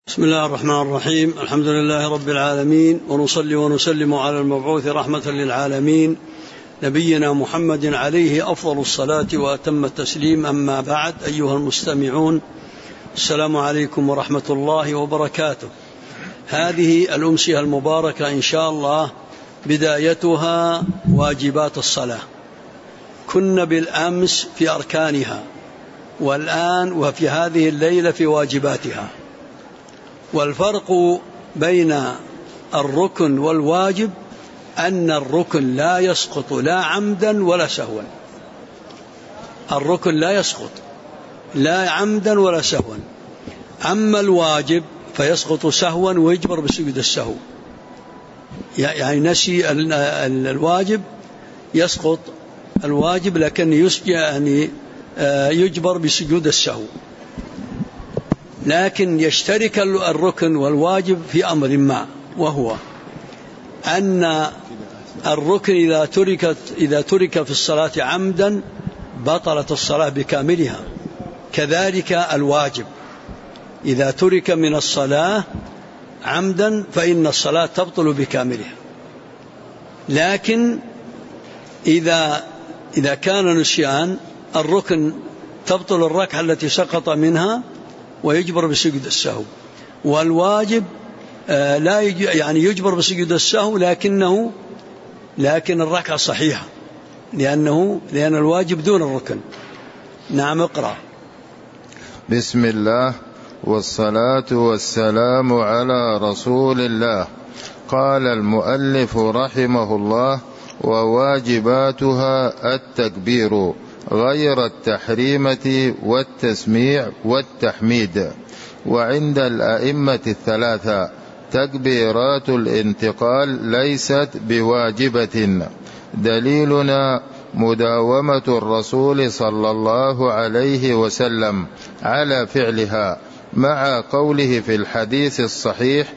بسم الله الرحمن الرحيم. الحمد لله رب العالمين، ونصلي ونسلم على المبعوث رحمة للعالمين نبينا محمد عليه أفضل الصلاة وأتم التسليم. أما بعد، أيها المستمعون، السلام عليكم ورحمة الله وبركاته. هذه الأمسية المباركة إن شاء الله بدايتها واجبات الصلاة. كنا بالأمس في أركانها، والآن وفي هذه الليلة في واجباتها. والفرق بين الركن والواجب أن الركن لا يسقط لا عمدا ولا سهوا. الركن لا يسقط لا عمدا ولا سهوا. أما الواجب فيسقط سهوا ويجبر بسجود السهو. يعني نسي الواجب يسقط الواجب، لكن يجبر بسجود السهو. لكن يشترك الركن والواجب في أمر ما، وهو أن الركن إذا ترك في الصلاة عمدا بطلت الصلاة بكاملها، كذلك الواجب إذا ترك من الصلاة عمدا فإن الصلاة تبطل بكاملها. لكن إذا كان نسيان الركن تبطل الركعة التي سقط منها ويجبر بسجود السهو، والواجب لا يجبر بسجود السهو، لكن الركعة صحيحة لأن الواجب دون الركن. نعم، اقرأ. بسم الله والصلاة والسلام على رسول الله. قال المؤلف رحمه الله: وواجباتها التكبير غير التحريمة والتسميع والتحميد. وعند الأئمة الثلاثة تكبيرات الانتقال ليست بواجبة. دليلنا مداومة الرسول صلى الله عليه وسلم على فعلها، مع قوله في الحديث الصحيح: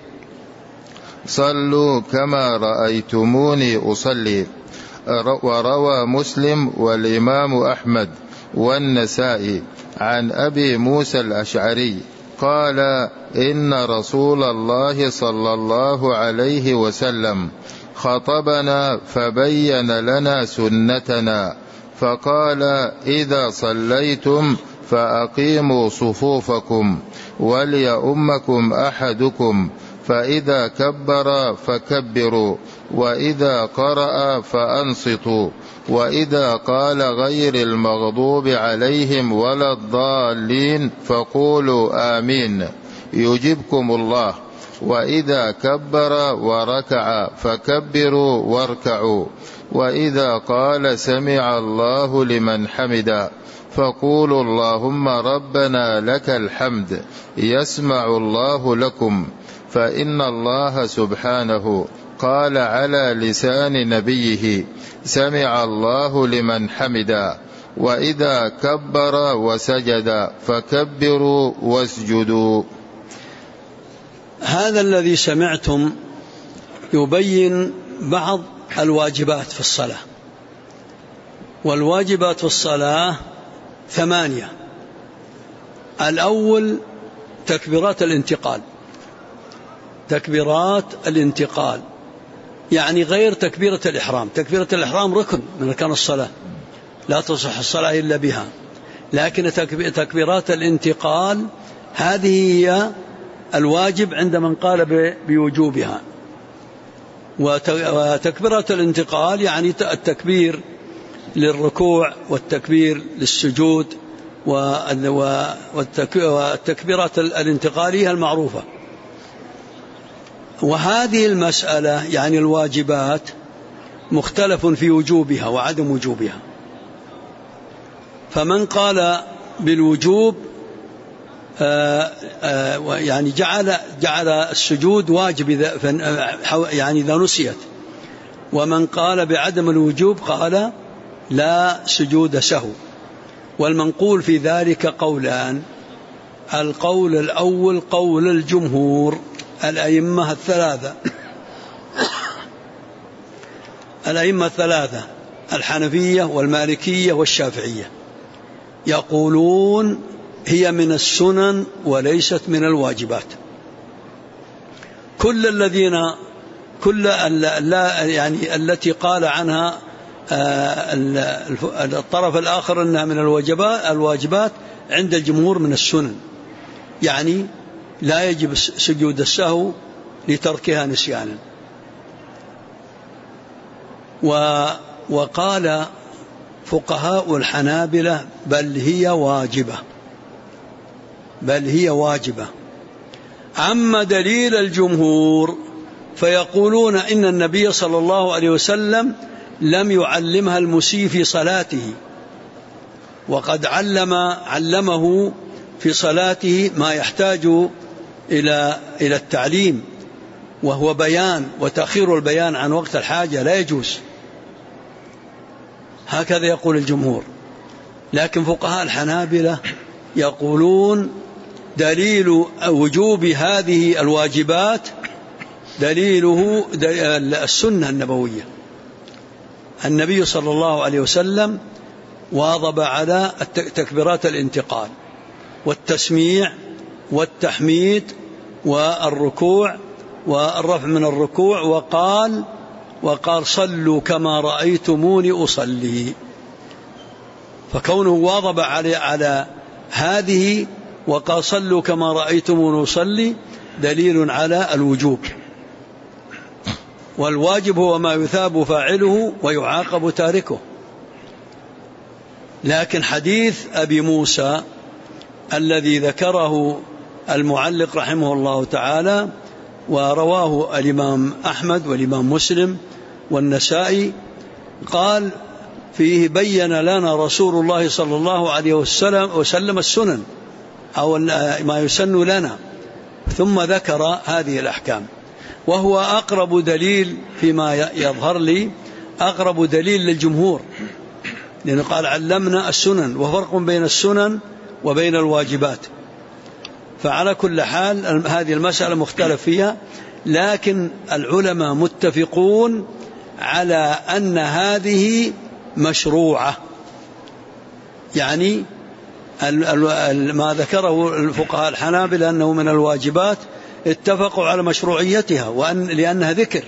صلوا كما رأيتموني أصلي. وروى مسلم والإمام أحمد والنسائي عن أبي موسى الأشعري قال: إن رسول الله صلى الله عليه وسلم خطبنا فبين لنا سنتنا، فقال: إذا صليتم فأقيموا صفوفكم وليؤمكم أحدكم، فإذا كبر فكبروا، وإذا قرأ فأنصتوا، وإذا قال غير المغضوب عليهم ولا الضالين فقولوا آمين يجبكم الله، وإذا كبر وركع فكبروا واركعوا، وإذا قال سمع الله لمن حمدا فقولوا اللهم ربنا لك الحمد يسمع الله لكم، فإن الله سبحانه قال على لسان نبيه: سمع الله لمن حمدا. وإذا كبر وسجد فكبروا واسجدوا. هذا الذي سمعتم يبين بعض الواجبات في الصلاة. والواجبات في الصلاة 8. الأول تكبيرات الانتقال. تكبيرات الانتقال يعني غير تكبيرة الإحرام. تكبيرة الإحرام ركن من أركان الصلاة، لا تصح الصلاة إلا بها. لكن تكبيرات الانتقال هذه هي الواجب عند من قال بوجوبها. وتكبيرات الانتقال يعني التكبير للركوع والتكبير للسجود والتكبيرات الانتقالية المعروفة. وهذه المسألة يعني الواجبات مختلف في وجوبها وعدم وجوبها. فمن قال بالوجوب يعني جعل السجود واجب إذا نسيت. ومن قال بعدم الوجوب قال لا سجود سهو. والمنقول في ذلك قولان: القول الأول قول الجمهور الأئمة الثلاثة الحنفية والمالكية والشافعية، يقولون هي من السنن وليست من الواجبات. يعني التي قال عنها الطرف الآخر أنها من الواجبات عند الجمهور من السنن، يعني لا يجب سجود السهو لتركها نسيانا. وقال فقهاء الحنابلة بل هي واجبة. أما دليل الجمهور فيقولون إن النبي صلى الله عليه وسلم لم يعلمها المسيء في صلاته، وقد علمه في صلاته ما يحتاج إلى التعليم، وهو بيان، وتأخير البيان عن وقت الحاجة لا يجوز. هكذا يقول الجمهور. لكن فقهاء الحنابلة يقولون دليل وجوب هذه الواجبات دليله السنة النبوية. النبي صلى الله عليه وسلم واظب على تكبيرات الانتقال والتسميع والتحميد والركوع والرفع من الركوع، وقال صلوا كما رأيتموني أصلي. فكونه واظب على هذه وقال صلوا كما رأيتموني أصلي دليل على الوجوب، والواجب هو ما يثاب فاعله ويعاقب تاركه. لكن حديث أبي موسى الذي ذكره المعلق رحمه الله تعالى ورواه الإمام أحمد والإمام مسلم والنسائي، قال فيه بين لنا رسول الله صلى الله عليه وسلم السنن أو ما يسن لنا، ثم ذكر هذه الأحكام. وهو أقرب دليل فيما يظهر لي، أقرب دليل للجمهور، لأنه قال علمنا السنن، وفرق بين السنن وبين الواجبات. فعلى كل حال هذه المسألة مختلف فيها، لكن العلماء متفقون على أن هذه مشروعة. يعني ما ذكره الفقهاء الحنابلة أنه من الواجبات اتفقوا على مشروعيتها، لأنها ذكر،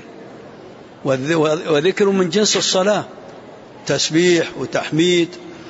وذكر من جنس الصلاة، تسبيح وتحميد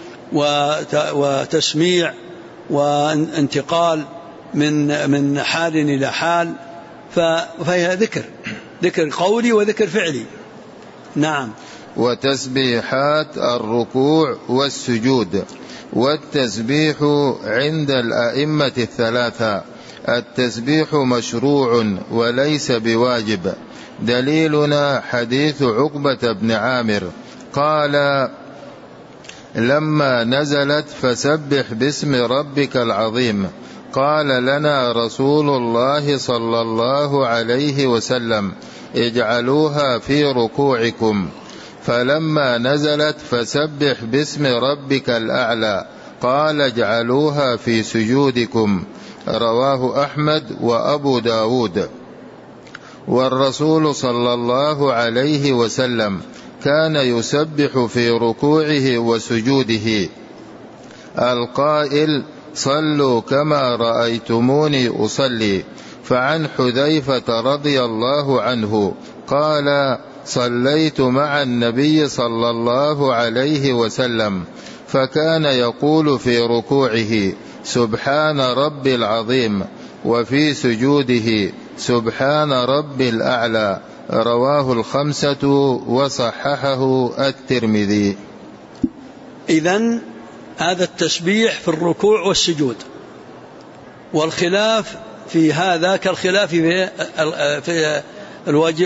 وتسميع وانتقال من حال إلى حال، فهي ذكر قولي وذكر فعلي. نعم. وتسبيحات الركوع والسجود. والتسبيح عند الأئمة الثلاثة التسبيح مشروع وليس بواجب. دليلنا حديث عقبة بن عامر قال لما نزلت فسبح باسم ربك العظيم قال لنا رسول الله صلى الله عليه وسلم اجعلوها في ركوعكم، فلما نزلت فسبح باسم ربك الأعلى قال اجعلوها في سجودكم. رواه أحمد وأبو داود. والرسول صلى الله عليه وسلم كان يسبح في ركوعه وسجوده القائل صلوا كما رأيتموني أصلي. فعن حذيفة رضي الله عنه قال صليت مع النبي صلى الله عليه وسلم فكان يقول في ركوعه سبحان ربي العظيم، وفي سجوده سبحان ربي الأعلى. رواه الخمسة وصححه الترمذي. إذن هذا التسبيح في الركوع والسجود، والخلاف في هذا كالخلاف في الواجب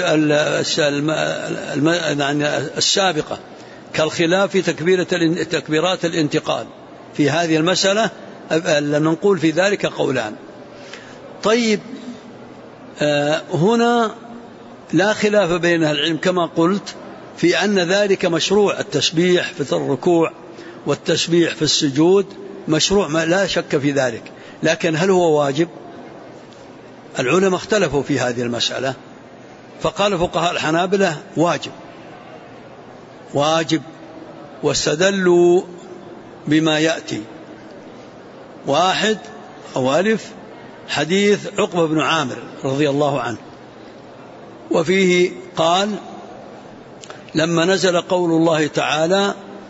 السابقة، كالخلاف في تكبيرات الانتقال. في هذه المسألة نقول في ذلك قولان. طيب، هنا لا خلاف بين أهل العلم كما قلت في أن ذلك مشروع، التسبيح في الركوع والتسبيح في السجود مشروع، لا شك في ذلك. لكن هل هو واجب؟ العلماء اختلفوا في هذه المسألة، فقال فقهاء الحنابلة واجب، واستدلوا بما يأتي. واحد أو ألف حديث عقبة بن عامر رضي الله عنه وفيه قال لما نزل قول الله تعالى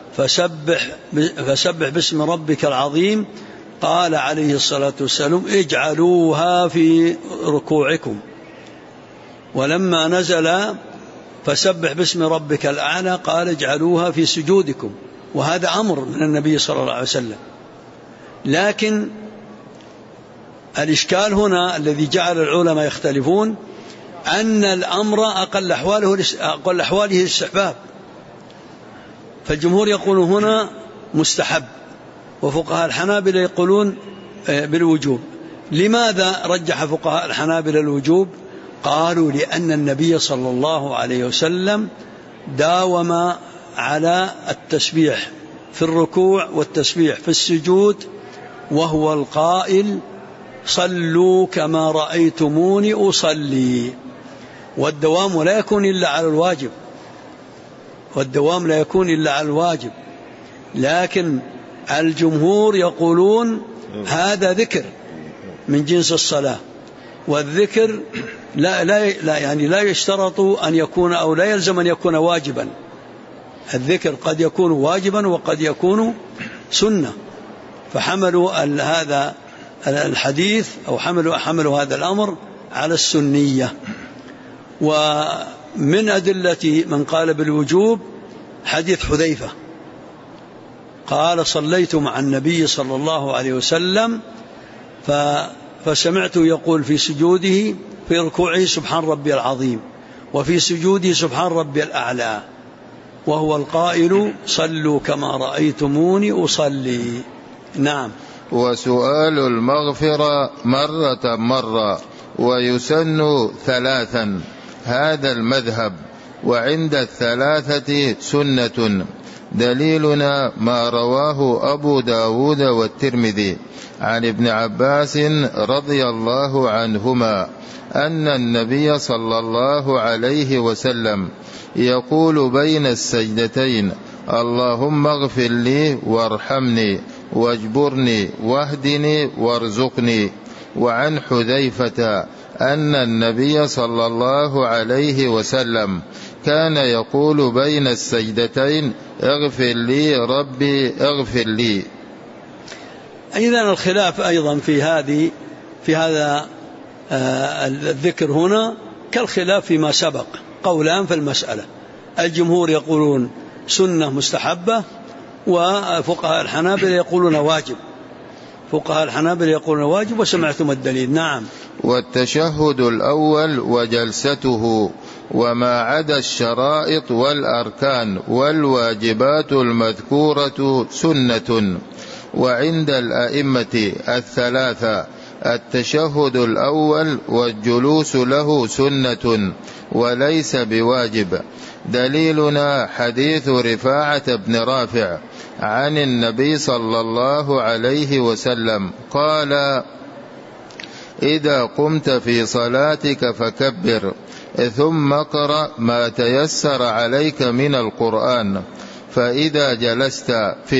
فسبح باسم ربك العظيم قال عليه الصلاة والسلام اجعلوها في ركوعكم. ولما نزل فسبح باسم ربك الأعلى قال اجعلوها في سجودكم، وهذا أمر من النبي صلى الله عليه وسلم. لكن الإشكال هنا الذي جعل العلماء يختلفون أن الأمر أقل أحواله الاستحباب، فالجمهور يقول هنا مستحب، وفقهاء الحنابلة يقولون بالوجوب. لماذا رجح فقهاء الحنابلة الوجوب؟ قالوا لأن النبي صلى الله عليه وسلم داوم على التسبيح في الركوع والتسبيح في السجود، وهو القائل صلوا كما رأيتموني أصلي. والدوام لا يكون إلا على الواجب، لكن الجمهور يقولون هذا ذكر من جنس الصلاة، والذكر لا يشترط أن يكون أو لا يلزم أن يكون واجبا. الذكر قد يكون واجبا وقد يكون سنة، فحملوا هذا الحديث أو حملوا هذا الأمر على السنية. ومن أدلة من قال بالوجوب حديث حذيفة قال صليت مع النبي صلى الله عليه وسلم فسمعته يقول في سجوده في ركوعه سبحان ربي العظيم، وفي سجوده سبحان ربي الأعلى، وهو القائل صلوا كما رأيتموني أصلي. نعم. وسؤال المغفرة مرة ويسن 3، هذا المذهب، وعند الثلاثة سنة. دليلنا ما رواه أبو داود والترمذي عن ابن عباس رضي الله عنهما أن النبي صلى الله عليه وسلم يقول بين السجدتين اللهم اغفر لي وارحمني واجبرني واهدني وارزقني. وعن حذيفة أن النبي صلى الله عليه وسلم كان يقول بين السجدتين اغفر لي ربي اغفر لي. إذن الخلاف أيضا في هذا الذكر هنا كالخلاف فيما سبق، قولان في المسألة. الجمهور يقولون سنة مستحبة، وفقهاء الحنابلة يقولون واجب، وسمعتم الدليل. نعم. والتشهد الأول وجلسته وما عدا الشرائط والأركان والواجبات المذكورة سنة. وعند الأئمة الثلاثة التشهد الأول والجلوس له سنة وليس بواجب. دليلنا حديث رفاعة بن رافع عن النبي صلى الله عليه وسلم قال إذا قمت في صلاتك فكبر ثم اقرأ ما تيسر عليك من القرآن، فإذا جلست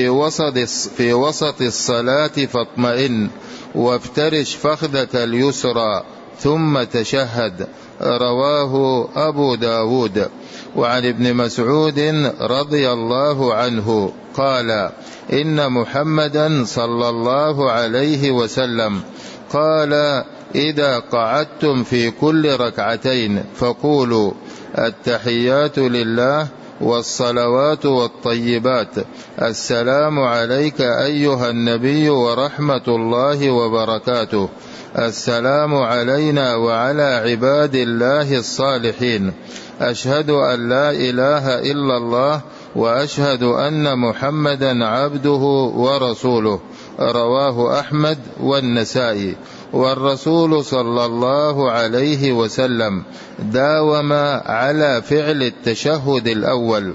في وسط الصلاة فاطمئن وافترش فخذة اليسرى ثم تشهد. رواه أبو داود. وعن ابن مسعود رضي الله عنه قال إن محمدا صلى الله عليه وسلم قال إذا قعدتم في كل ركعتين فقولوا التحيات لله والصلوات والطيبات السلام عليك أيها النبي ورحمة الله وبركاته، السلام علينا وعلى عباد الله الصالحين، أشهد أن لا إله إلا الله وأشهد أن محمدا عبده ورسوله. رواه أحمد والنسائي. والرسول صلى الله عليه وسلم داوم على فعل التشهد الأول،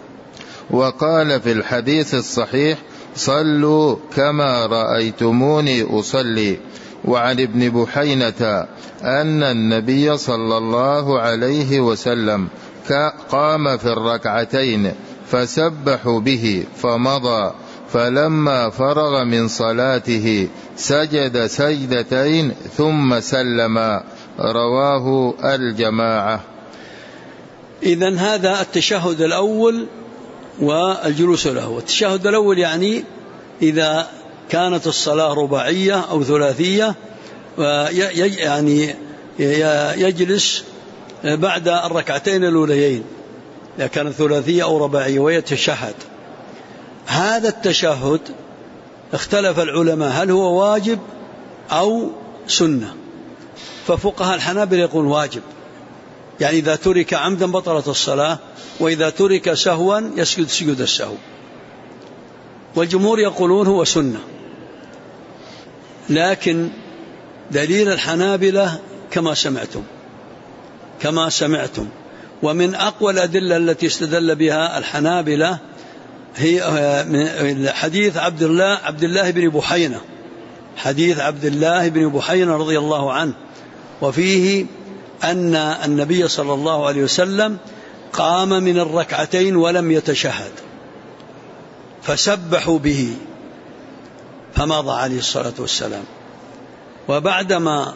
وقال في الحديث الصحيح صلوا كما رأيتموني أصلي. وعن ابن بحينة أن النبي صلى الله عليه وسلم قام في الركعتين فسبحوا به فمضى، فلما فرغ من صلاته سجد سجدتين ثم سلم. رواه الجماعة. إذن هذا التشهد الأول والجلوس له. التشهد الأول يعني إذا كانت الصلاة رباعية أو ثلاثية يعني يجلس بعد الركعتين الأوليين إذا كانت ثلاثية أو رباعية ويتشهد. هذا التشهد اختلف العلماء هل هو واجب أو سنة. ففقهاء الحنابلة يقول واجب، يعني إذا ترك عمدا بطلت الصلاة، وإذا ترك سهوا يسجد سجود السهو. والجمهور يقولون هو سنة، لكن دليل الحنابلة كما سمعتم. ومن أقوى الأدلة التي استدل بها الحنابلة هي حديث عبد الله بن بحينة، حديث عبد الله بن بحينة رضي الله عنه، وفيه أن النبي صلى الله عليه وسلم قام من الركعتين ولم يتشهد فسبحوا به فمضى عليه الصلاة والسلام، وبعدما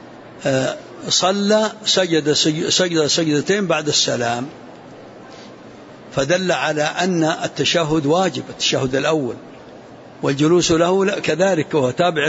صلى سجد سجدتين بعد السلام، فدل على أن التشهد واجب، التشهد الأول، والجلوس له كذلك وهو تابع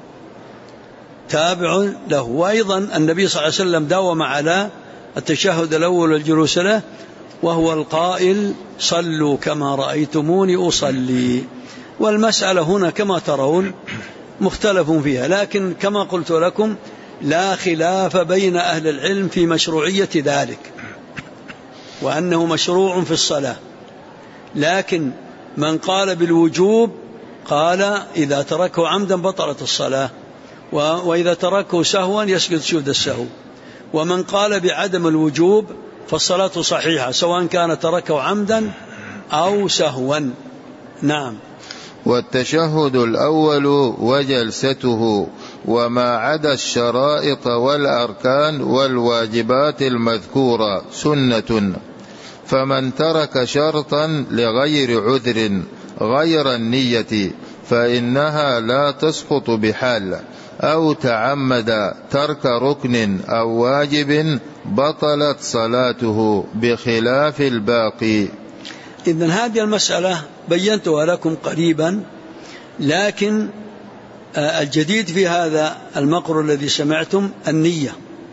له. وأيضا النبي صلى الله عليه وسلم داوم على التشهد الأول والجلوس له، وهو القائل صلوا كما رأيتموني أصلي. والمسألة هنا كما ترون مختلف فيها، لكن كما قلت لكم لا خلاف بين أهل العلم في مشروعية ذلك، وأنه مشروع في الصلاة. لكن من قال بالوجوب قال إذا تركه عمدا بطلت الصلاة، وإذا تركه سهوا يسجد سجود السهو. ومن قال بعدم الوجوب فالصلاة صحيحة سواء كان تركه عمدا أو سهوا. نعم. والتشهد الأول وجلسته وما عدا الشرائط والأركان والواجبات المذكورة سنة، فمن ترك شرطا لغير عذر غير النية فإنها لا تسقط بحال، أو تعمد ترك ركن أو واجب بطلت صلاته بخلاف الباقي. إذن هذه المسألة بينتها لكم قريبا، لكن الجديد في هذا المقر الذي سمعتم النية،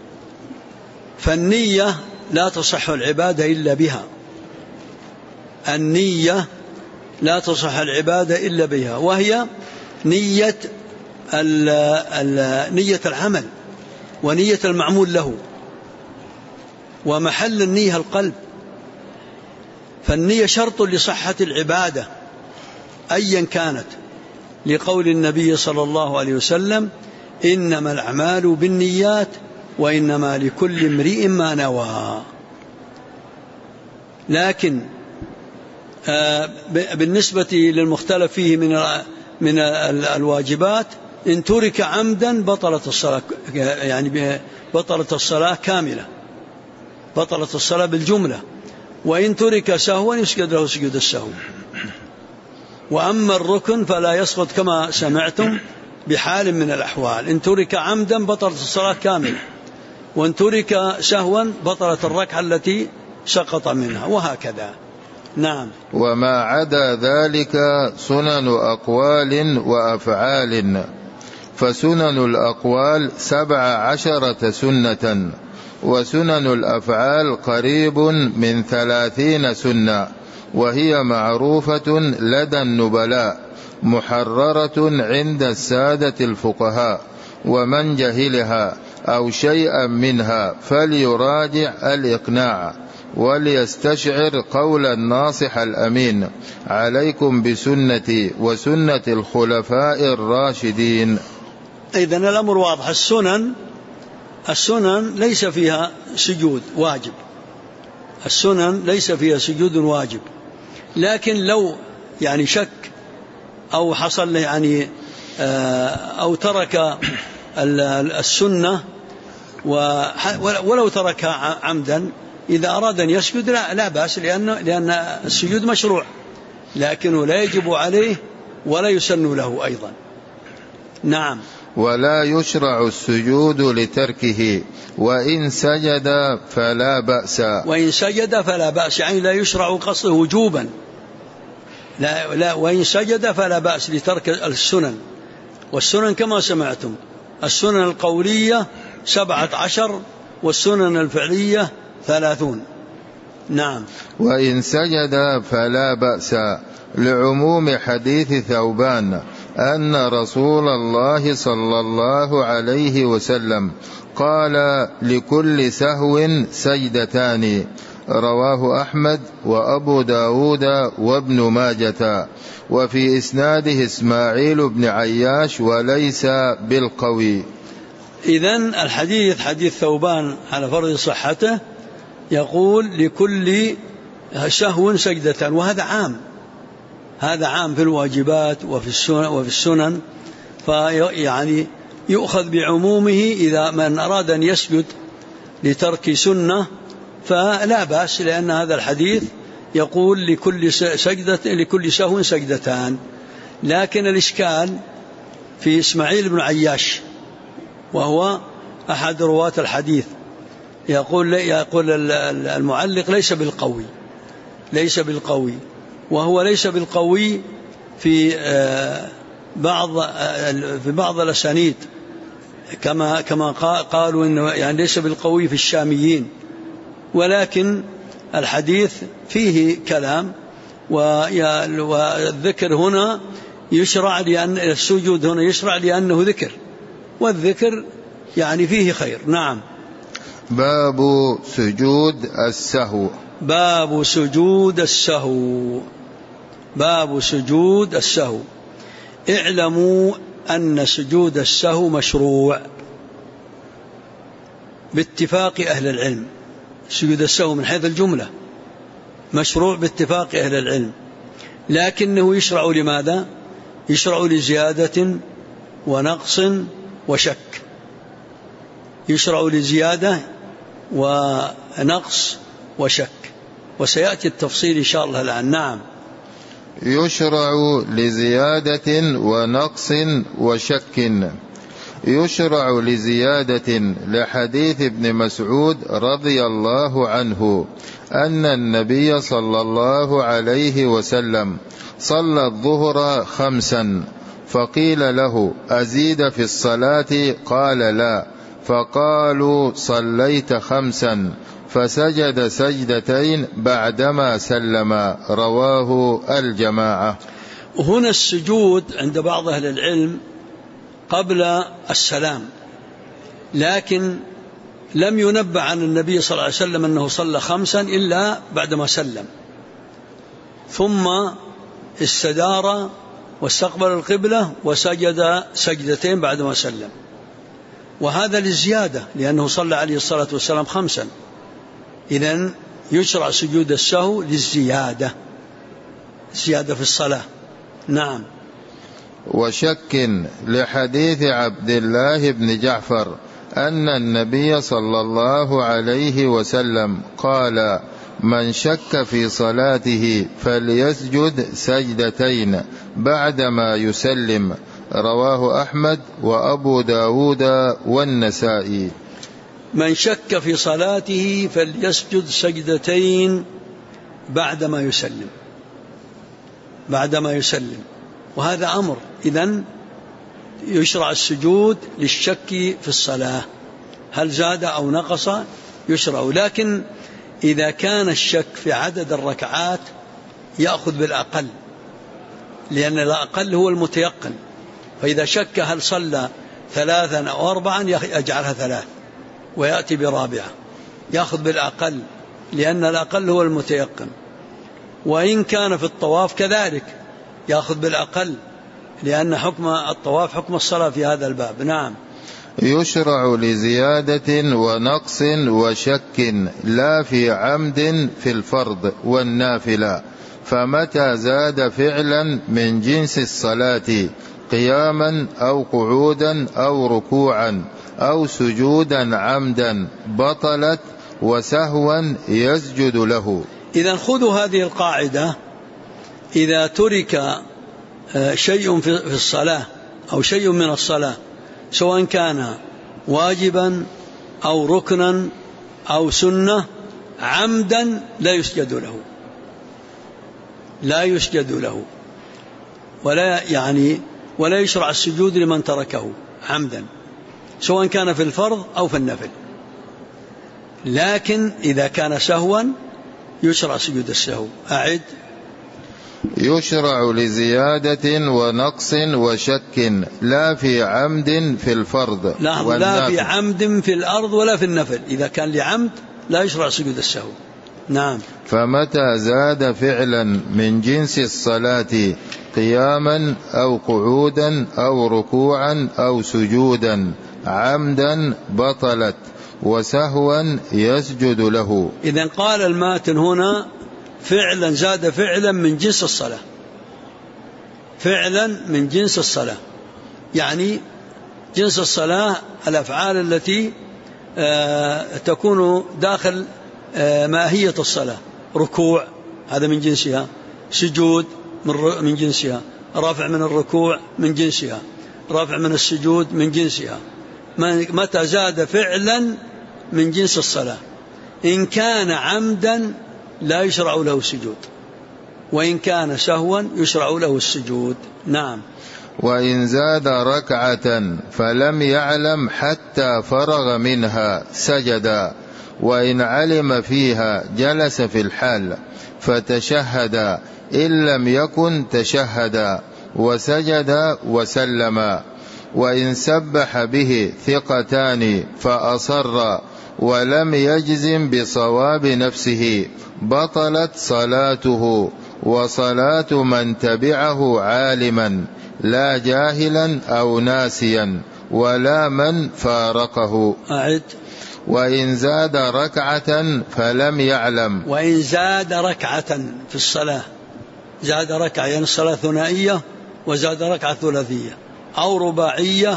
فالنية لا تصح العبادة إلا بها، النية لا تصح العبادة إلا بها، وهي نية العمل ونية المعمول له، ومحل النية القلب. فالنية شرط لصحة العبادة أيا كانت، لقول النبي صلى الله عليه وسلم إنما الأعمال بالنيات وإنما لكل امرئ ما نوى. لكن بالنسبة للمختلف فيه من الواجبات، إن ترك عمدا بطلت الصلاة، يعني بطلت الصلاة كاملة، بطلت الصلاة بالجملة. وإن ترك سهوا يسجد له سجود السهو. وأما الركن فلا يسقط كما سمعتم بحال من الأحوال، إن ترك عمدا بطلت الصلاة كاملة، وإن ترك سهوا بطلت الركعة التي سقط منها، وهكذا. نعم. وما عدا ذلك سنن أقوال وأفعال، فسنن الأقوال 17 سنة، وسنن الأفعال قريب من 30 سنة، وهي معروفة لدى النبلاء محررة عند السادة الفقهاء. ومن جهلها أو شيئا منها فليراجع الإقناع وليستشعر قول الناصح الأمين: عليكم بسنتي وسنة الخلفاء الراشدين. إذن الأمر واضح. السنن ليس فيها سجود واجب، السنن ليس فيها سجود واجب، لكن لو يعني شك أو حصل يعني أو ترك السنة ولو تركها عمدا، إذا أراد أن يسجد لا بأس، لأن السجود مشروع، لكنه لا يجب عليه ولا يسن له أيضا. نعم. ولا يشرع السجود لتركه، وإن سجد فلا بأس. وإن سجد فلا بأس، يعني لا يشرع قصده وجوبا، لا وإن سجد فلا بأس لترك السنن. والسنن كما سمعتم السنن القولية 17 والسنن الفعلية 30. نعم. وإن سجد فلا بأس، لعموم حديث ثوبان أن رسول الله صلى الله عليه وسلم قال لكل سهو سجدتان، رواه أحمد وأبو داود وابن ماجة، وفي إسناده إسماعيل بن عياش وليس بالقوي. إذن الحديث حديث ثوبان على فرض صحته يقول لكل سهو سجدتان، وهذا عام، هذا عام في الواجبات وفي السنن، فيعني يؤخذ بعمومه. إذا من أراد أن يسجد لترك سنة فلا بأس، لأن هذا الحديث يقول لكل سهو سجدتان. لكن الإشكال في إسماعيل بن عياش، وهو أحد رواة الحديث، يقول المعلق ليس بالقوي، وهو ليس بالقوي في بعض الأسانيد، كما قالوا إنه يعني ليس بالقوي في الشاميين، ولكن الحديث فيه كلام. والذكر هنا يشرع لأن السجود هنا يشرع لأنه ذكر، والذكر يعني فيه خير. نعم. باب سجود السهو. باب سجود السهو. باب سجود السهو. اعلموا أن سجود السهو مشروع باتفاق أهل العلم. سجود السهو من حيث الجملة مشروع باتفاق أهل العلم، لكنه يشرع لماذا؟ يشرع لزيادة ونقص وشك. يشرع لزيادة ونقص وشك، وسيأتي التفصيل إن شاء الله الآن. نعم. يشرع لزيادة ونقص وشك. يشرع لزيادة لحديث ابن مسعود رضي الله عنه أن النبي صلى الله عليه وسلم صلى الظهر 5، فقيل له أزيد في الصلاة؟ قال لا، فقالوا صليت 5، فسجد سجدتين بعدما سلم، رواه الجماعة. هنا السجود عند بعض أهل العلم قبل السلام، لكن لم ينبأ عن النبي صلى الله عليه وسلم أنه صلى 5 إلا بعدما سلم، ثم استدار واستقبل القبلة وسجد سجدتين بعدما سلم، وهذا للزيادة لأنه صلى عليه الصلاة والسلام 5. إذن يشرع سجود السهو للزيادة، زيادة في الصلاة. نعم. وشك لحديث عبد الله بن جعفر أن النبي صلى الله عليه وسلم قال من شك في صلاته فليسجد سجدتين بعدما يسلم، رواه أحمد وأبو داود والنسائي. من شك في صلاته فليسجد سجدتين بعدما يسلم، بعدما يسلم، وهذا أمر. إذن يشرع السجود للشك في الصلاة، هل زاد أو نقص يشرع. لكن إذا كان الشك في عدد الركعات يأخذ بالأقل، لأن الأقل هو المتيقن، فإذا شك هل صلى 3 أو 4 يجعلها 3 ويأتي برابعة، يأخذ بالأقل لأن الأقل هو المتيقن. وإن كان في الطواف كذلك يأخذ بالأقل، لأن حكم الطواف حكم الصلاة في هذا الباب. نعم. يشرع لزيادة ونقص وشك لا في عمد في الفرض والنافلة، فمتى زاد فعلا من جنس الصلاة قياما أو قعودا أو ركوعا أو سجودا عمدا بطلت، وسهوا يسجد له. إذا خذوا هذه القاعدة: إذا ترك شيء في الصلاة أو شيء من الصلاة سواء كان واجبا أو ركنا أو سنة عمدا لا يسجد له، لا يسجد له، ولا يشرع السجود لمن تركه عمدا، سواء كان في الفرض أو في النفل. لكن إذا كان سهوا يشرع سجود السهو. أعد. يشرع لزيادة ونقص وشك، لا في عمد في الفرض لا في عمد في الأرض ولا في النفل. إذا كان لعمد لا يشرع سجود السهو. نعم. فمتى زاد فعلا من جنس الصلاة قياما أو قعودا أو ركوعا أو سجودا عمدا بطلت، وسهوا يسجد له. إذن قال الماتن هنا فعلا زاد فعلا من جنس الصلاة، فعلا من جنس الصلاة، يعني جنس الصلاة الأفعال التي تكون داخل ماهية الصلاة. ركوع هذا من جنسها، سجود من جنسها، رفع من الركوع من جنسها، رفع من السجود من جنسها. متى زاد فعلا من جنس الصلاة، إن كان عمدا لا يشرع له السجود، وإن كان سهوا يشرع له السجود. نعم. وإن زاد ركعة فلم يعلم حتى فرغ منها سجد، وإن علم فيها جلس في الحال فتشهد إن لم يكن تشهد، وسجد وسلم. وإن سبح به ثقتان فأصر ولم يجزم بصواب نفسه بطلت صلاته، وصلاة من تبعه عالما لا جاهلا أو ناسيا، ولا من فارقه. أعد. وإن زاد ركعة فلم يعلم. وإن زاد ركعة في الصلاة، زاد ركعة يعني الصلاة ثنائية وزاد ركعة ثلاثية أو رباعية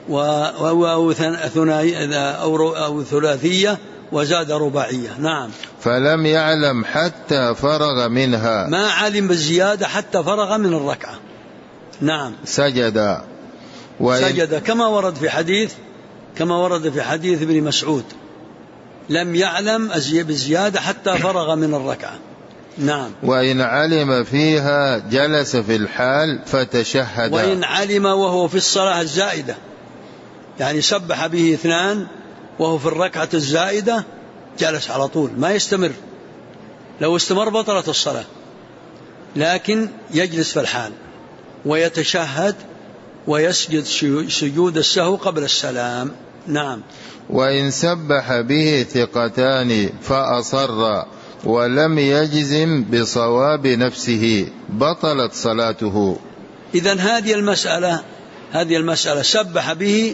أو ثلاثية وزاد رباعية. نعم. فلم يعلم حتى فرغ منها، ما علم بالزيادة حتى فرغ من الركعة. نعم. سجد. سجد كما ورد في حديث ابن مسعود، لم يعلم بالزيادة حتى فرغ من الركعة. نعم. وإن علم فيها جلس في الحال فتشهد. وإن علم وهو في الصلاة الزائدة، يعني سبح به اثنان وهو في الركعة الزائدة جلس على طول ما يستمر، لو استمر بطلت الصلاة، لكن يجلس في الحال ويتشهد ويسجد سجود السهو قبل السلام. نعم. وإن سبح به ثقتان فأصر ولم يجزم بصواب نفسه بطلت صلاته. إذن هذه المسألة سبح به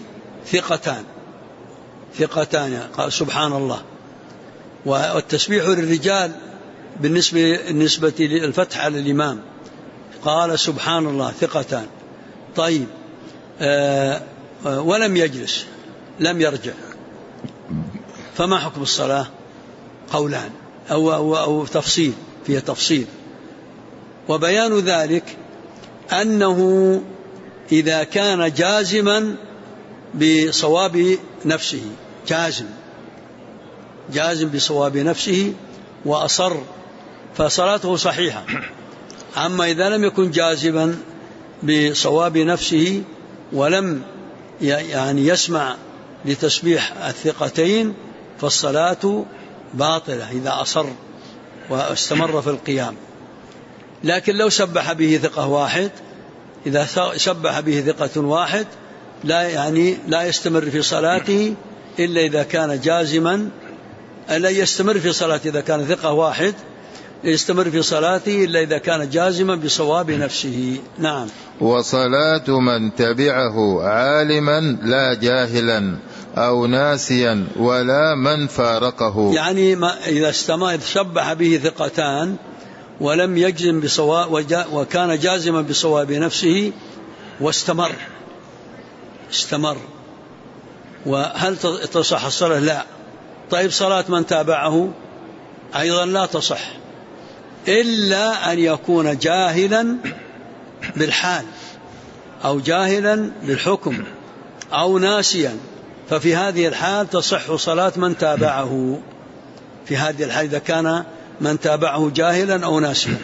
ثقتان قال سبحان الله. والتسبيح للرجال بالنسبة للفتح على الإمام قال سبحان الله ثقتان. طيب ولم يجلس، لم يرجع، فما حكم الصلاة؟ قولان أو تفصيل، فيها تفصيل. وبيان ذلك أنه إذا كان جازما بصواب نفسه، جازم بصواب نفسه وأصر، فصلاته صحيحة. أما إذا لم يكن جازما بصواب نفسه ولم يسمع لتسبيح الثقتين فالصلاة باطلة إذا أصر واستمر في القيام. لكن لو سبح به ثقة واحد، إذا سبح به ثقة واحد لا يستمر في صلاته إلا إذا كان جازما، لا يستمر في صلاته إذا كان ثقة واحد، يستمر في صلاته إلا إذا كان جازما بصواب نفسه. نعم. وصلاة من تبعه عالما لا جاهلا أو ناسيا ولا من فارقه، يعني إذا شبح به ثقتان ولم يجزم بصواب وكان جازما بصواب نفسه واستمر، وهل تصح الصلاة؟ لا. طيب صلاة من تابعه أيضا لا تصح إلا أن يكون جاهلا بالحال أو جاهلا بالحكم أو ناسيا، ففي هذه الحال تصح صلاة من تابعه. في هذه الحال إذا كان من تابعه جاهلا أو ناسيا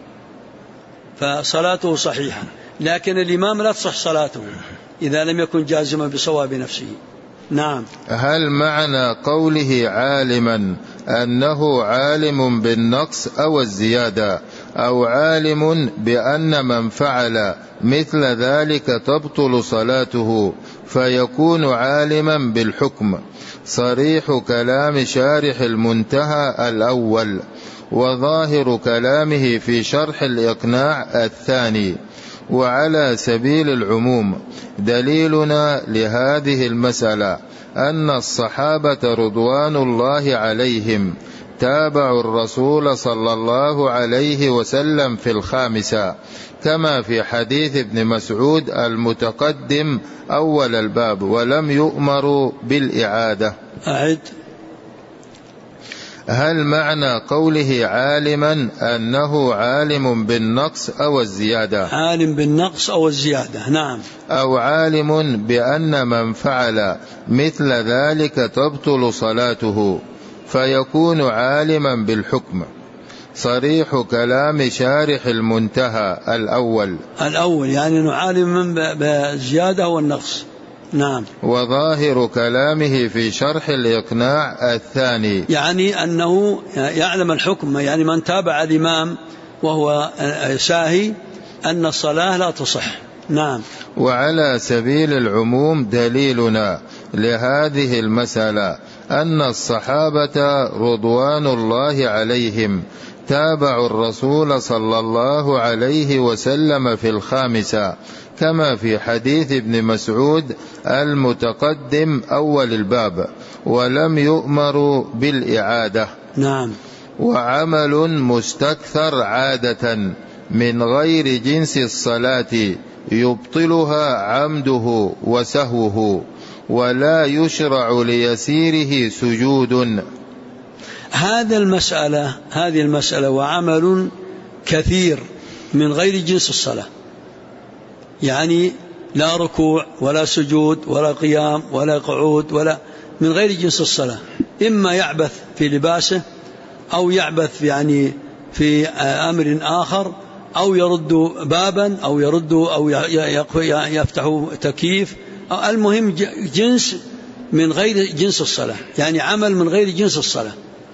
فصلاته صحيحة، لكن الإمام لا تصح صلاته إذا لم يكن جازما بصواب نفسه. نعم. هل معنى قوله عالما أنه عالم بالنقص أو الزيادة، أو عالم بأن من فعل مثل ذلك تبطل صلاته فيكون عالما بالحكم؟ صريح كلام شارح المنتهى الأول، وظاهر كلامه في شرح الإقناع الثاني. وعلى سبيل العموم دليلنا لهذه المسألة أن الصحابة رضوان الله عليهم تابعوا الرسول صلى الله عليه وسلم في الخامسة، كما في حديث ابن مسعود المتقدم أول الباب، ولم يؤمروا بالإعادة. أعد. هل معنى قوله عالما أنه عالم بالنقص أو الزيادة؟ عالم بالنقص أو الزيادة. نعم. أو عالم بأن من فعل مثل ذلك تبطل صلاته فيكون عالما بالحكم؟ صريح كلام شارح المنتهى الأول يعني أنه عالم بالزيادة والنقص. نعم. وظاهر كلامه في شرح الإقناع الثاني، يعني أنه يعلم الحكم، يعني من تابع الإمام وهو ساهي أن الصلاة لا تصح. نعم. وعلى سبيل العموم دليلنا لهذه المسألة أن الصحابة رضوان الله عليهم تابعوا الرسول صلى الله عليه وسلم في الخامسة، كما في حديث ابن مسعود المتقدم أول الباب، ولم يؤمروا بالإعادة. نعم. وعمل مستكثر عادة من غير جنس الصلاة يبطلها عمده وسهوه، ولا يشرع ليسيره سجود. هذه المسألة وعمل كثير من غير جنس الصلاة، يعني لا ركوع ولا سجود ولا قيام ولا قعود ولا من غير جنس الصلاة، إما يعبث في لباسه أو يعبث يعني في أمر آخر، أو يرد بابا أو يرد أو يفتح تكييف، المهم جنس من غير جنس الصلاة، يعني عمل من غير جنس الصلاة.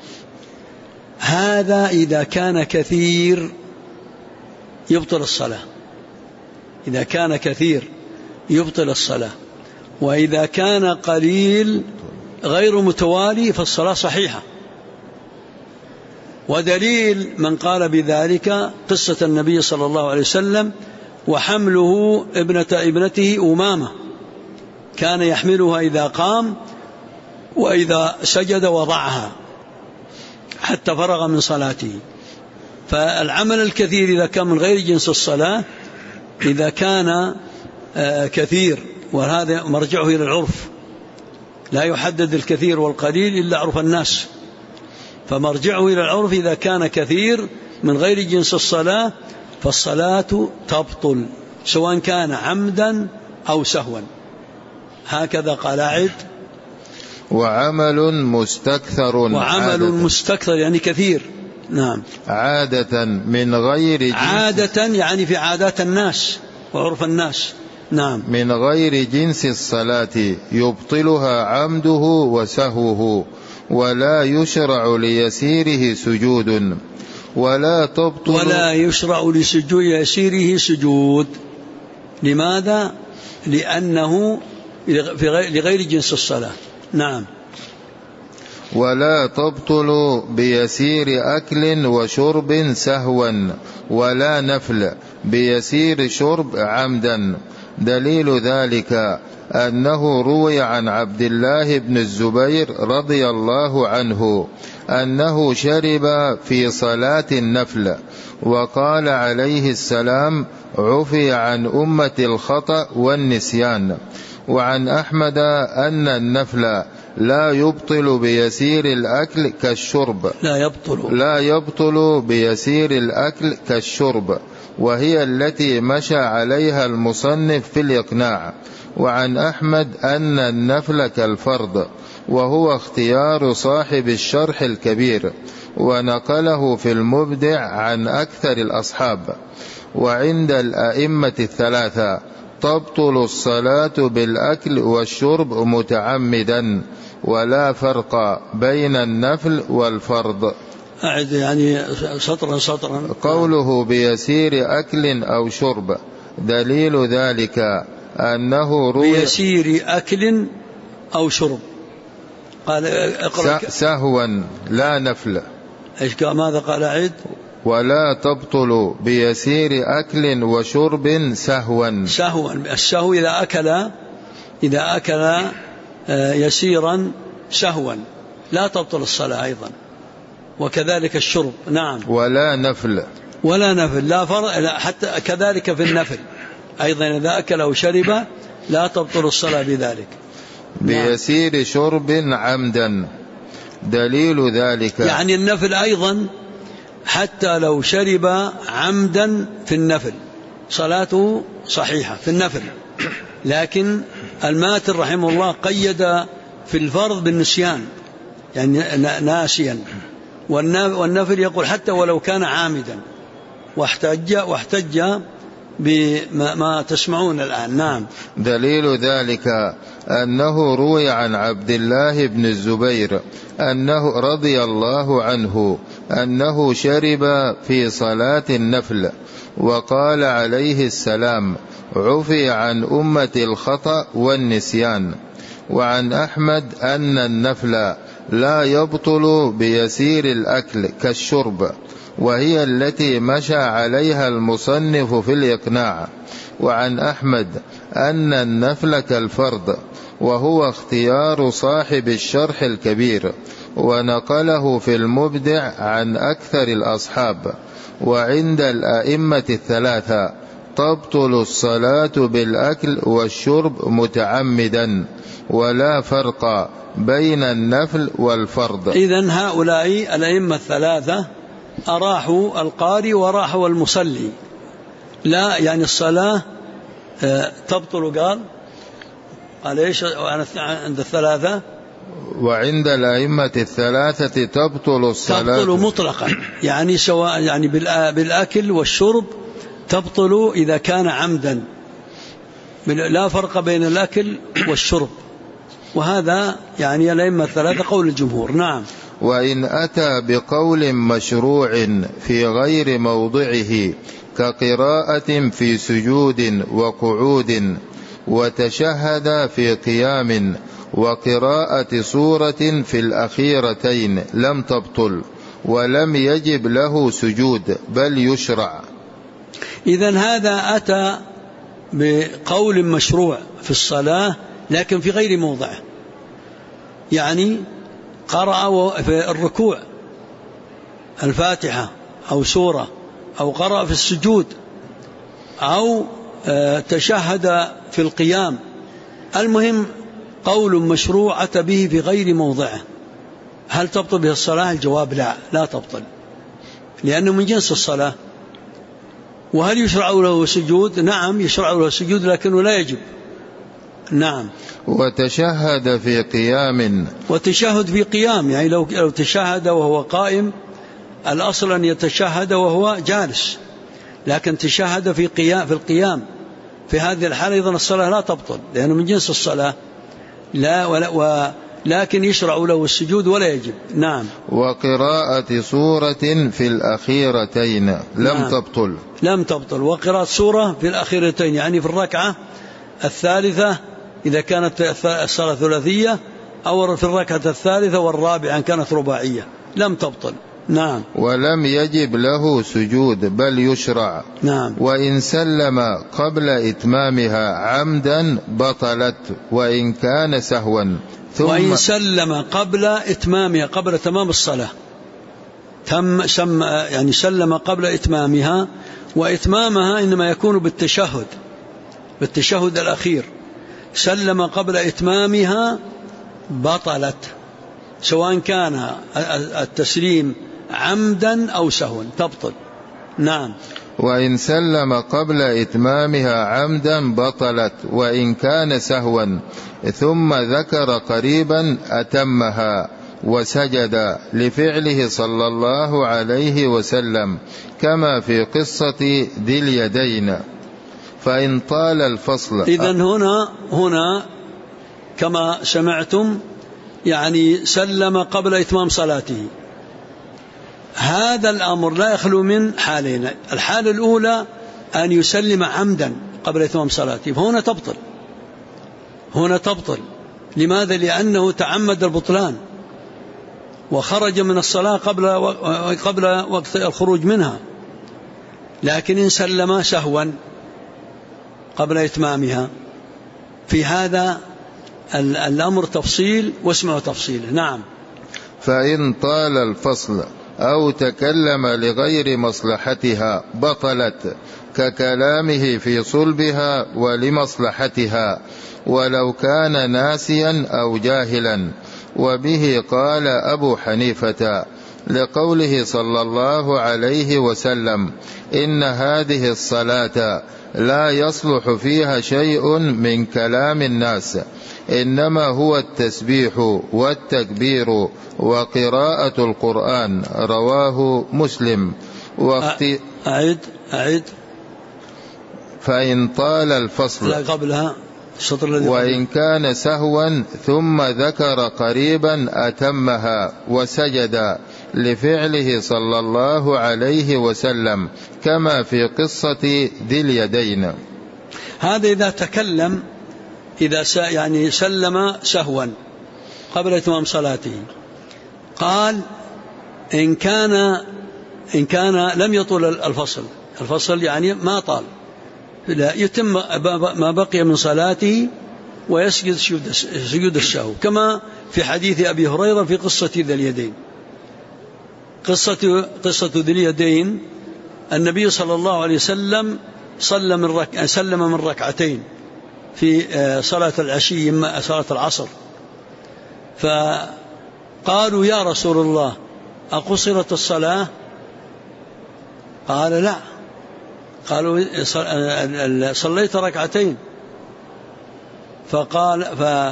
هذا إذا كان كثير يبطل الصلاة، إذا كان كثير يبطل الصلاة، وإذا كان قليل غير متوالي فالصلاة صحيحة. ودليل من قال بذلك قصة النبي صلى الله عليه وسلم وحمله ابنته أمامة، كان يحملها إذا قام وإذا سجد وضعها حتى فرغ من صلاته. فالعمل الكثير إذا كان من غير جنس الصلاة إذا كان كثير، وهذا مرجعه إلى العرف، لا يحدد الكثير والقليل إلا عرف الناس، فمرجعه إلى العرف إذا كان كثير من غير جنس الصلاة فالصلاة تبطل سواء كان عمدا أو سهوا. هكذا قال عد. وعمل مستكثر يعني كثير. نعم. عادة من غير جنس، عادة يعني في عادات الناس وعرف الناس. نعم. من غير جنس الصلاة يبطلها عمده وسهوه، ولا يشرع ليسيره سجود. ولا يشرع ليسيره سجود. لماذا؟ لأنه لغير جنس الصلاة. نعم. ولا تبطل بيسير أكل وشرب سهوا، ولا نفل بيسير شرب عمدا. دليل ذلك أنه روي عن عبد الله بن الزبير رضي الله عنه أنه شرب في صلاة النفل، وقال عليه السلام: عفي عن أمة الخطأ والنسيان. وعن أحمد أن النفل لا يبطل بيسير الأكل كالشرب، لا يبطل بيسير الأكل كالشرب، وهي التي مشى عليها المصنف في الإقناع. وعن أحمد أن النفل كالفرض، وهو اختيار صاحب الشرح الكبير، ونقله في المبدع عن أكثر الأصحاب. وعند الأئمة الثلاثة تبطل الصلاة بالأكل والشرب متعمدا، ولا فرق بين النفل والفرض. أعد يعني سطرا. قوله بيسير أكل أو شرب دليل ذلك أنه روي بيسير أكل أو شرب، قال سهوا لا نفل. إيش ماذا قال؟ أعد. ولا تبطل بيسير أكل وشرب سهوا. السهو إذا أكل يسيرا سهوا لا تبطل الصلاة أيضا، وكذلك الشرب. نعم. ولا نفل لا فرق، حتى كذلك في النفل أيضا إذا أكل أو شرب لا تبطل الصلاة بذلك. بيسير شرب عمدا دليل ذلك يعني النفل أيضا حتى لو شرب عمدا في النفل صلاته صحيحة في النفل، لكن الماتر رحمه الله قيد في الفرض بالنسيان، يعني ناسيا، والنفل يقول حتى ولو كان عامدا، واحتج بما تسمعون الآن. نعم. دليل ذلك أنه روي عن عبد الله بن الزبير أنه رضي الله عنه أنه شرب في صلاة النفل، وقال عليه السلام: عفي عن أمة الخطأ والنسيان. وعن أحمد أن النفل لا يبطل بيسير الأكل كالشرب، وهي التي مشى عليها المصنف في الإقناع. وعن أحمد أن النفل كالفرض، وهو اختيار صاحب الشرح الكبير، ونقله في المبدع عن أكثر الأصحاب. وعند الأئمة الثلاثة تبطل الصلاة بالأكل والشرب متعمدا، ولا فرق بين النفل والفرض. إذن هؤلاء الأئمة الثلاثة أراحوا القارئ وراحوا المصلي، لا يعني الصلاة تبطل. قال إيش عند الثلاثة؟ وعند الأئمة الثلاثة تبطل الصلاة، تبطل مطلقا، يعني سواء يعني بالأكل والشرب تبطل إذا كان عمدا، لا فرق بين الأكل والشرب، وهذا يعني الأئمة الثلاثة قول الجمهور. نعم. وإن أتى بقول مشروع في غير موضعه كقراءة في سجود وقعود، وتشهد في قيام، وقراءة سورة في الأخيرتين، لم تبطل، ولم يجب له سجود بل يشرع. إذن هذا أتى بقول مشروع في الصلاة لكن في غير موضعه، يعني قرأ في الركوع الفاتحة أو سورة، أو قرأ في السجود، أو تشهد في القيام، المهم قول مشروع أتى به في غير موضعه، هل تبطل به الصلاة؟ الجواب لا تبطل، لأنه من جنس الصلاة. وهل يشرع له سجود؟ نعم يشرع له سجود لكنه لا يجب. نعم. وتشهد في قيام، وتشهد في قيام يعني لو تشهد وهو قائم، الأصل أن يتشهد وهو جالس، لكن تشهد في القيام، في هذه الحالة أيضا الصلاة لا تبطل لأنه من جنس الصلاة، لكن يشرع له السجود ولا يجب. نعم. وقراءة سورة في الأخيرتين لم تبطل. لم تبطل. وقراءة سورة في الأخيرتين يعني في الركعة الثالثة إذا كانت الصلاة ثلاثية، أو في الركعة الثالثة والرابعة إن كانت رباعية لم تبطل. نعم. ولم يجب له سجود بل يشرع. نعم. وإن سلم قبل إتمامها عمدا بطلت وإن كان سهوا. وإن سلم قبل إتمامها، قبل تمام الصلاة، يعني سلم قبل إتمامها، وإتمامها إنما يكون بالتشهد الأخير، سلم قبل إتمامها بطلت، سواء كان التسليم عمدا أو سهوا تبطل. نعم. وإن سلم قبل إتمامها عمدا بطلت وإن كان سهوا، ثم ذكر قريبا أتمها وسجد لفعله صلى الله عليه وسلم كما في قصة ذي اليدين. فإن طال الفصل، إذن هنا كما سمعتم يعني سلم قبل إتمام صلاته. هذا الأمر لا يخلو من حالين. الحالة الأولى أن يسلم عمدا قبل إتمام صلاته، هنا تبطل. لماذا؟ لأنه تعمد البطلان وخرج من الصلاة قبل وقت الخروج منها. لكن إن سلم سهوا قبل إتمامها، في هذا الأمر تفصيل، واسمعوا تفصيله. نعم. فإن طال الفصل أو تكلم لغير مصلحتها بطلت، ككلامه في صلبها ولمصلحتها، ولو كان ناسيا أو جاهلا. وبه قال أبو حنيفة لقوله صلى الله عليه وسلم: إن هذه الصلاة لا يصلح فيها شيء من كلام الناس، إنما هو التسبيح والتكبير وقراءة القرآن. رواه مسلم. أعد. فإن طال الفصل، لا قبلها وإن كان سهوا ثم ذكر قريبا أتمها وسجد لفعله صلى الله عليه وسلم كما في قصة ذي اليدين. هذا إذا تكلم، يعني سلم سهوا قبل إتمام صلاته. قال إن كان لم يطول الفصل يعني ما طال، لا يتم ما بقي من صلاته ويسجد سجود السهو، كما في حديث أبي هريرة في قصة ذي اليدين. قصة ذي اليدين النبي صلى الله عليه وسلم سلم من ركعتين في صلاة العشي، صلاة العصر، فقالوا: يا رسول الله أقصرت الصلاة؟ قال: لا. قالوا: صليت ركعتين. فقال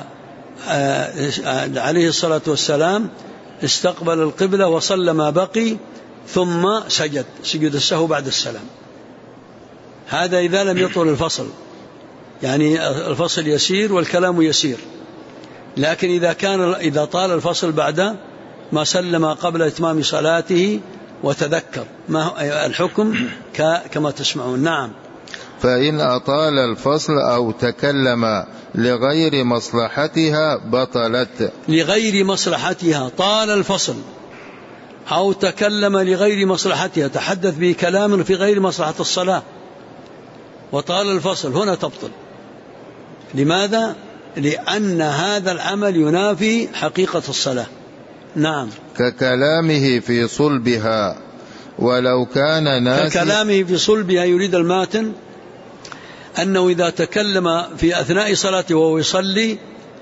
عليه الصلاة والسلام استقبل القبلة وصلى ما بقي ثم سجد السهو بعد السلام. هذا إذا لم يطول الفصل، يعني الفصل يسير والكلام يسير. لكن إذا طال الفصل بعد ما سلم قبل إتمام صلاته وتذكر ما الحكم كما تسمعون. نعم. فإن أطال الفصل أو تكلم لغير مصلحتها بطلت. لغير مصلحتها، طال الفصل أو تكلم لغير مصلحتها، تحدث به كلام في غير مصلحة الصلاة وطال الفصل، هنا تبطل. لماذا؟ لأن هذا العمل ينافي حقيقة الصلاة. نعم. ككلامه في صلبها ولو كان ناسيا. ككلامه في صلبها يريد الماتن أنه إذا تكلم في أثناء صلاته وهو يصلي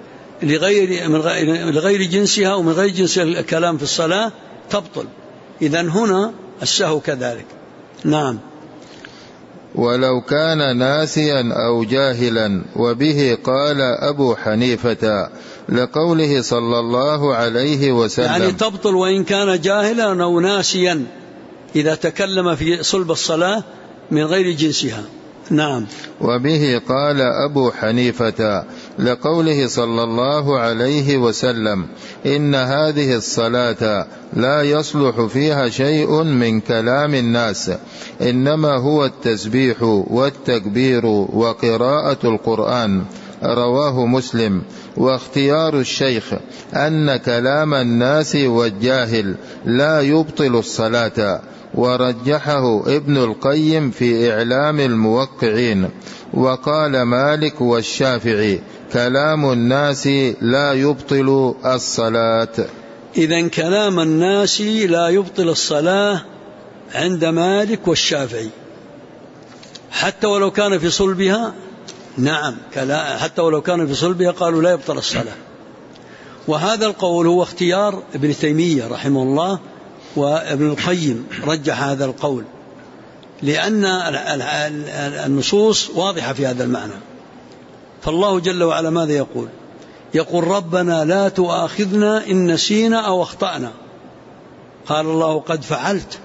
لغير جنسها ومن غير جنس الكلام في الصلاة تبطل. إذن هنا السهو كذلك. نعم. ولو كان ناسيا أو جاهلا. وبه قال أبو حنيفة لقوله صلى الله عليه وسلم، يعني تبطل وإن كان جاهلا أو ناسيا إذا تكلم في صلب الصلاة من غير جنسها. نعم. وبه قال أبو حنيفة لقوله صلى الله عليه وسلم: إن هذه الصلاة لا يصلح فيها شيء من كلام الناس، إنما هو التسبيح والتكبير وقراءة القرآن. رواه مسلم. واختيار الشيخ أن كلام الناس والجاهل لا يبطل الصلاة، ورجحه ابن القيم في إعلام الموقعين. وقال مالك والشافعي: كلام الناس لا يبطل الصلاة. إذن كلام الناس لا يبطل الصلاة عند مالك والشافعي حتى ولو كان في صلبها. نعم، حتى ولو كان في صلبها قالوا لا يبطل الصلاة. وهذا القول هو اختيار ابن تيمية رحمه الله، وابن القيم رجح هذا القول. لأن النصوص واضحة في هذا المعنى. فالله جل وعلا ماذا يقول؟ يقول ربنا لا تؤاخذنا إن نسينا أو أخطأنا. قال الله قد فعلت.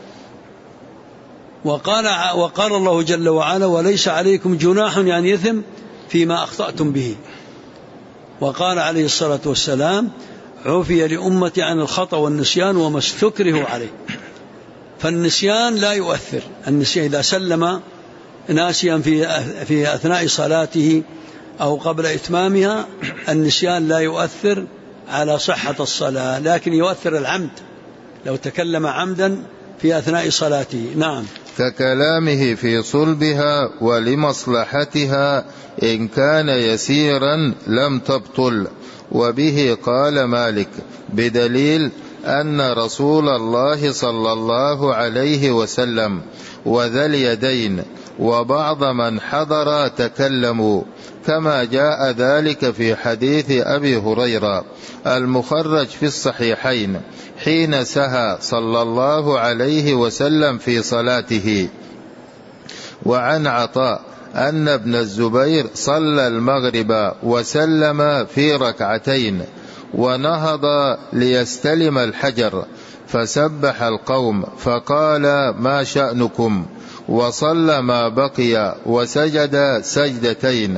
وقال الله جل وعلا وليس عليكم جناح يعني إثم فيما أخطأتم به. وقال عليه الصلاة والسلام عفي لأمتي عن الخطأ والنسيان وما استكرهوا عليه. فالنسيان لا يؤثر. النسيان إذا سلم ناسيا في أثناء صلاته أو قبل إتمامها النسيان لا يؤثر على صحة الصلاة، لكن يؤثر العمد لو تكلم عمدا في أثناء صلاته. نعم. ككلامه في صلبها ولمصلحتها إن كان يسيرا لم تبطل. وبه قال مالك بدليل أن رسول الله صلى الله عليه وسلم وذا اليدين وبعض من حضر تكلموا، كما جاء ذلك في حديث أبي هريرة المخرج في الصحيحين حين سهى صلى الله عليه وسلم في صلاته. وعن عطاء أن ابن الزبير صلى المغرب وسلم في ركعتين ونهض ليستلم الحجر فسبح القوم فقال ما شأنكم، وصلى ما بقي وسجد سجدتين.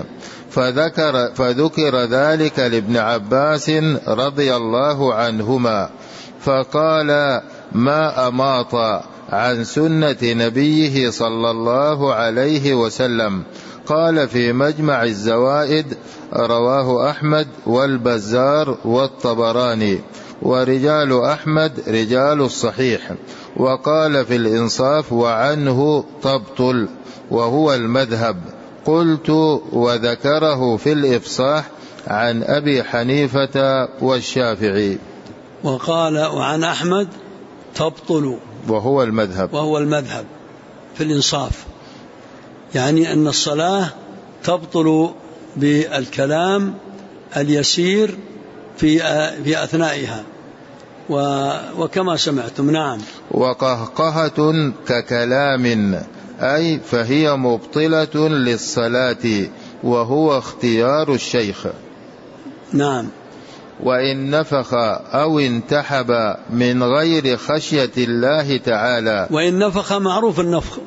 فذكر ذلك لابن عباس رضي الله عنهما فقال ما أماط عن سنة نبيه صلى الله عليه وسلم. قال في مجمع الزوائد رواه أحمد والبزار والطبراني ورجال أحمد رجال الصحيح. وقال في الإنصاف وعنه تبطل وهو المذهب. قلت وذكره في الإفصاح عن أبي حنيفة والشافعي. وقال وعن أحمد تبطل وهو المذهب في الإنصاف، يعني أن الصلاة تبطل بالكلام اليسير في أثنائها وكما سمعتم. نعم. وقهقهة ككلام أي فهي مبطلة للصلاة وهو اختيار الشيخ. نعم. وإن نفخ أو انتحب من غير خشية الله تعالى. وإن نفخ معروف النفخ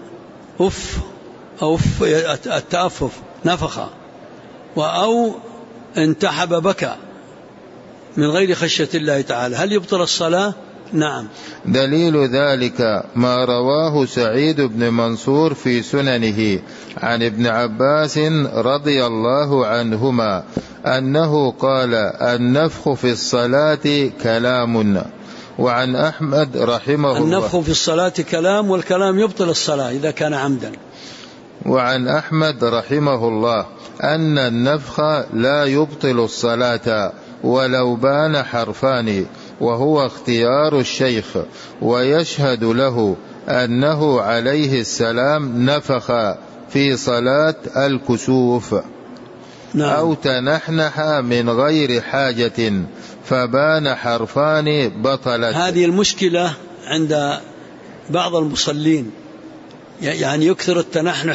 أف التأفف نفخ، أو انتحب بكى من غير خشية الله تعالى. هل يبطل الصلاة؟ نعم. دليل ذلك ما رواه سعيد بن منصور في سننه عن ابن عباس رضي الله عنهما أنه قال النفخ في الصلاة كلام. وعن أحمد رحمه الله النفخ في الصلاة كلام، والكلام يبطل الصلاة إذا كان عمدا. وعن أحمد رحمه الله أن النفخ لا يبطل الصلاة ولو بان حرفان، وهو اختيار الشيخ، ويشهد له أنه عليه السلام نفخ في صلاة الكسوف. نعم. أو تنحنح من غير حاجة فبان حرفان بطلت. هذه المشكلة عند بعض المصلين، يعني يكثر التنحنح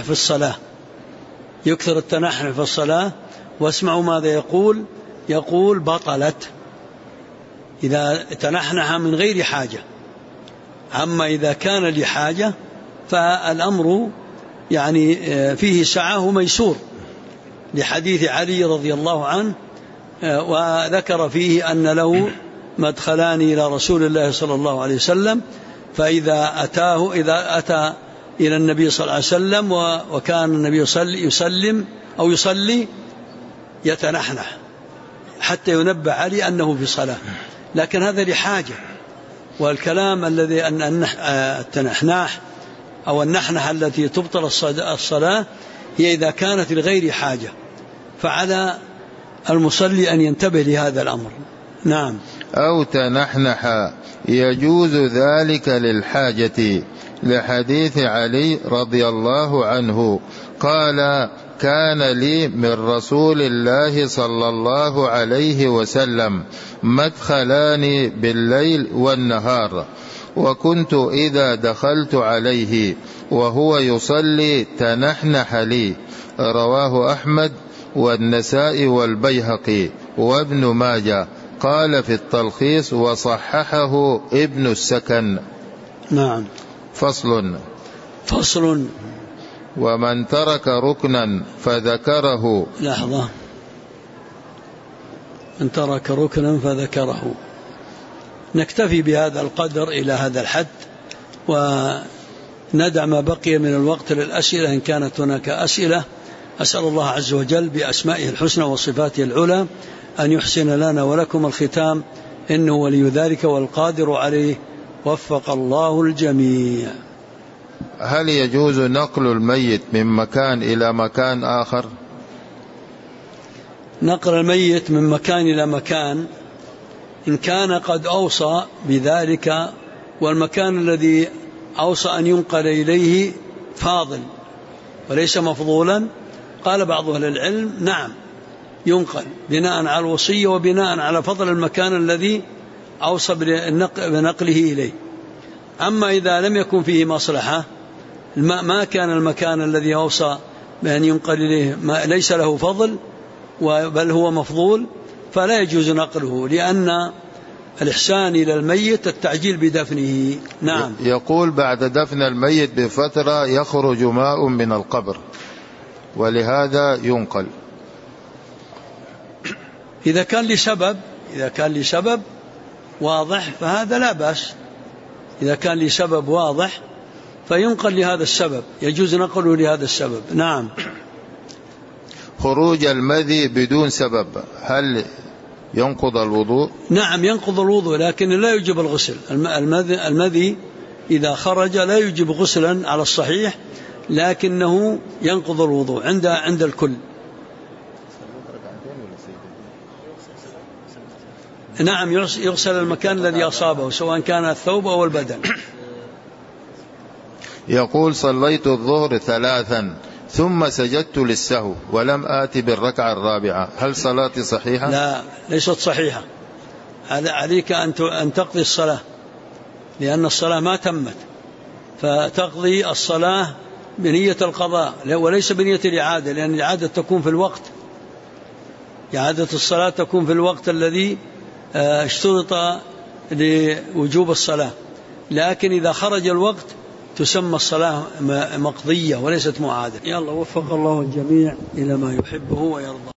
في الصلاة، واسمعوا ماذا يقول بطلت إذا تنحنح من غير حاجة. أما إذا كان لحاجة فالأمر يعني فيه سعة ميسور، لحديث علي رضي الله عنه وذكر فيه أن له مدخلان إلى رسول الله صلى الله عليه وسلم، فإذا أتى إلى النبي صلى الله عليه وسلم وكان النبي يصلي يتنحنح حتى ينبه علي أنه في صلاة، لكن هذا لحاجة. والكلام الذي التنحناح أو النحنح التي تبطل الصلاة هي إذا كانت لغير حاجة، فعلى المصلي أن ينتبه لهذا الأمر. نعم. أو تنحنح يجوز ذلك للحاجة، لحديث علي رضي الله عنه قال كان لي من رسول الله صلى الله عليه وسلم مدخلان بالليل والنهار، وكنت إذا دخلت عليه وهو يصلي تنحنح لي. رواه أحمد والنسائي والبيهقي وابن ماجه. قال في التلخيص وصححه ابن السكن. نعم. فصل. ومن ترك ركنا فذكره. لحظة. من ترك ركنا فذكره. نكتفي بهذا القدر إلى هذا الحد، وندع ما بقي من الوقت للأسئلة إن كانت هناك أسئلة. أسأل الله عز وجل بأسمائه الحسنى وصفاته العلى أن يحسن لنا ولكم الختام، إنه ولي ذلك والقادر عليه. وفق الله الجميع. هل يجوز نقل الميت من مكان إلى مكان آخر؟ نقل الميت من مكان إلى مكان إن كان قد أوصى بذلك، والمكان الذي أوصى أن ينقل إليه فاضل وليس مفضولا، قال بعض أهل العلم نعم ينقل بناء على الوصية وبناء على فضل المكان الذي أوصى بنقله إليه. أما إذا لم يكن فيه مصلحة، ما كان المكان الذي أوصى بأن ينقل إليه ليس له فضل بل هو مفضول، فلا يجوز نقله، لأن الإحسان إلى الميت التعجيل بدفنه. نعم. يقول بعد دفن الميت بفترة يخرج ماء من القبر ولهذا ينقل. إذا كان لسبب واضح فهذا لا بأس. إذا كان لسبب واضح فينقل لهذا السبب، يجوز نقله لهذا السبب. نعم. خروج المذي بدون سبب هل ينقض الوضوء؟ نعم ينقض الوضوء، لكن لا يجب الغسل. المذي إذا خرج لا يجب غسلا على الصحيح، لكنه ينقض الوضوء عند الكل. نعم يغسل المكان الذي أصابه سواء كان الثوب أو البدن. يقول صليت الظهر 3 ثم سجدت للسهو ولم آتي بالركعة الرابعة، هل صلاتي صحيحة؟ لا، ليست صحيحة. عليك أن تقضي الصلاة، لأن الصلاة ما تمت، فتقضي الصلاة بنية القضاء وليس بنية الإعادة، لأن الإعادة تكون في الوقت، إعادة الصلاة تكون في الوقت الذي اشترط لوجوب الصلاة. لكن إذا خرج الوقت تسمى الصلاة مقضية وليست معادة. يلا وفق الله الجميع إلى ما يحبه ويرضى.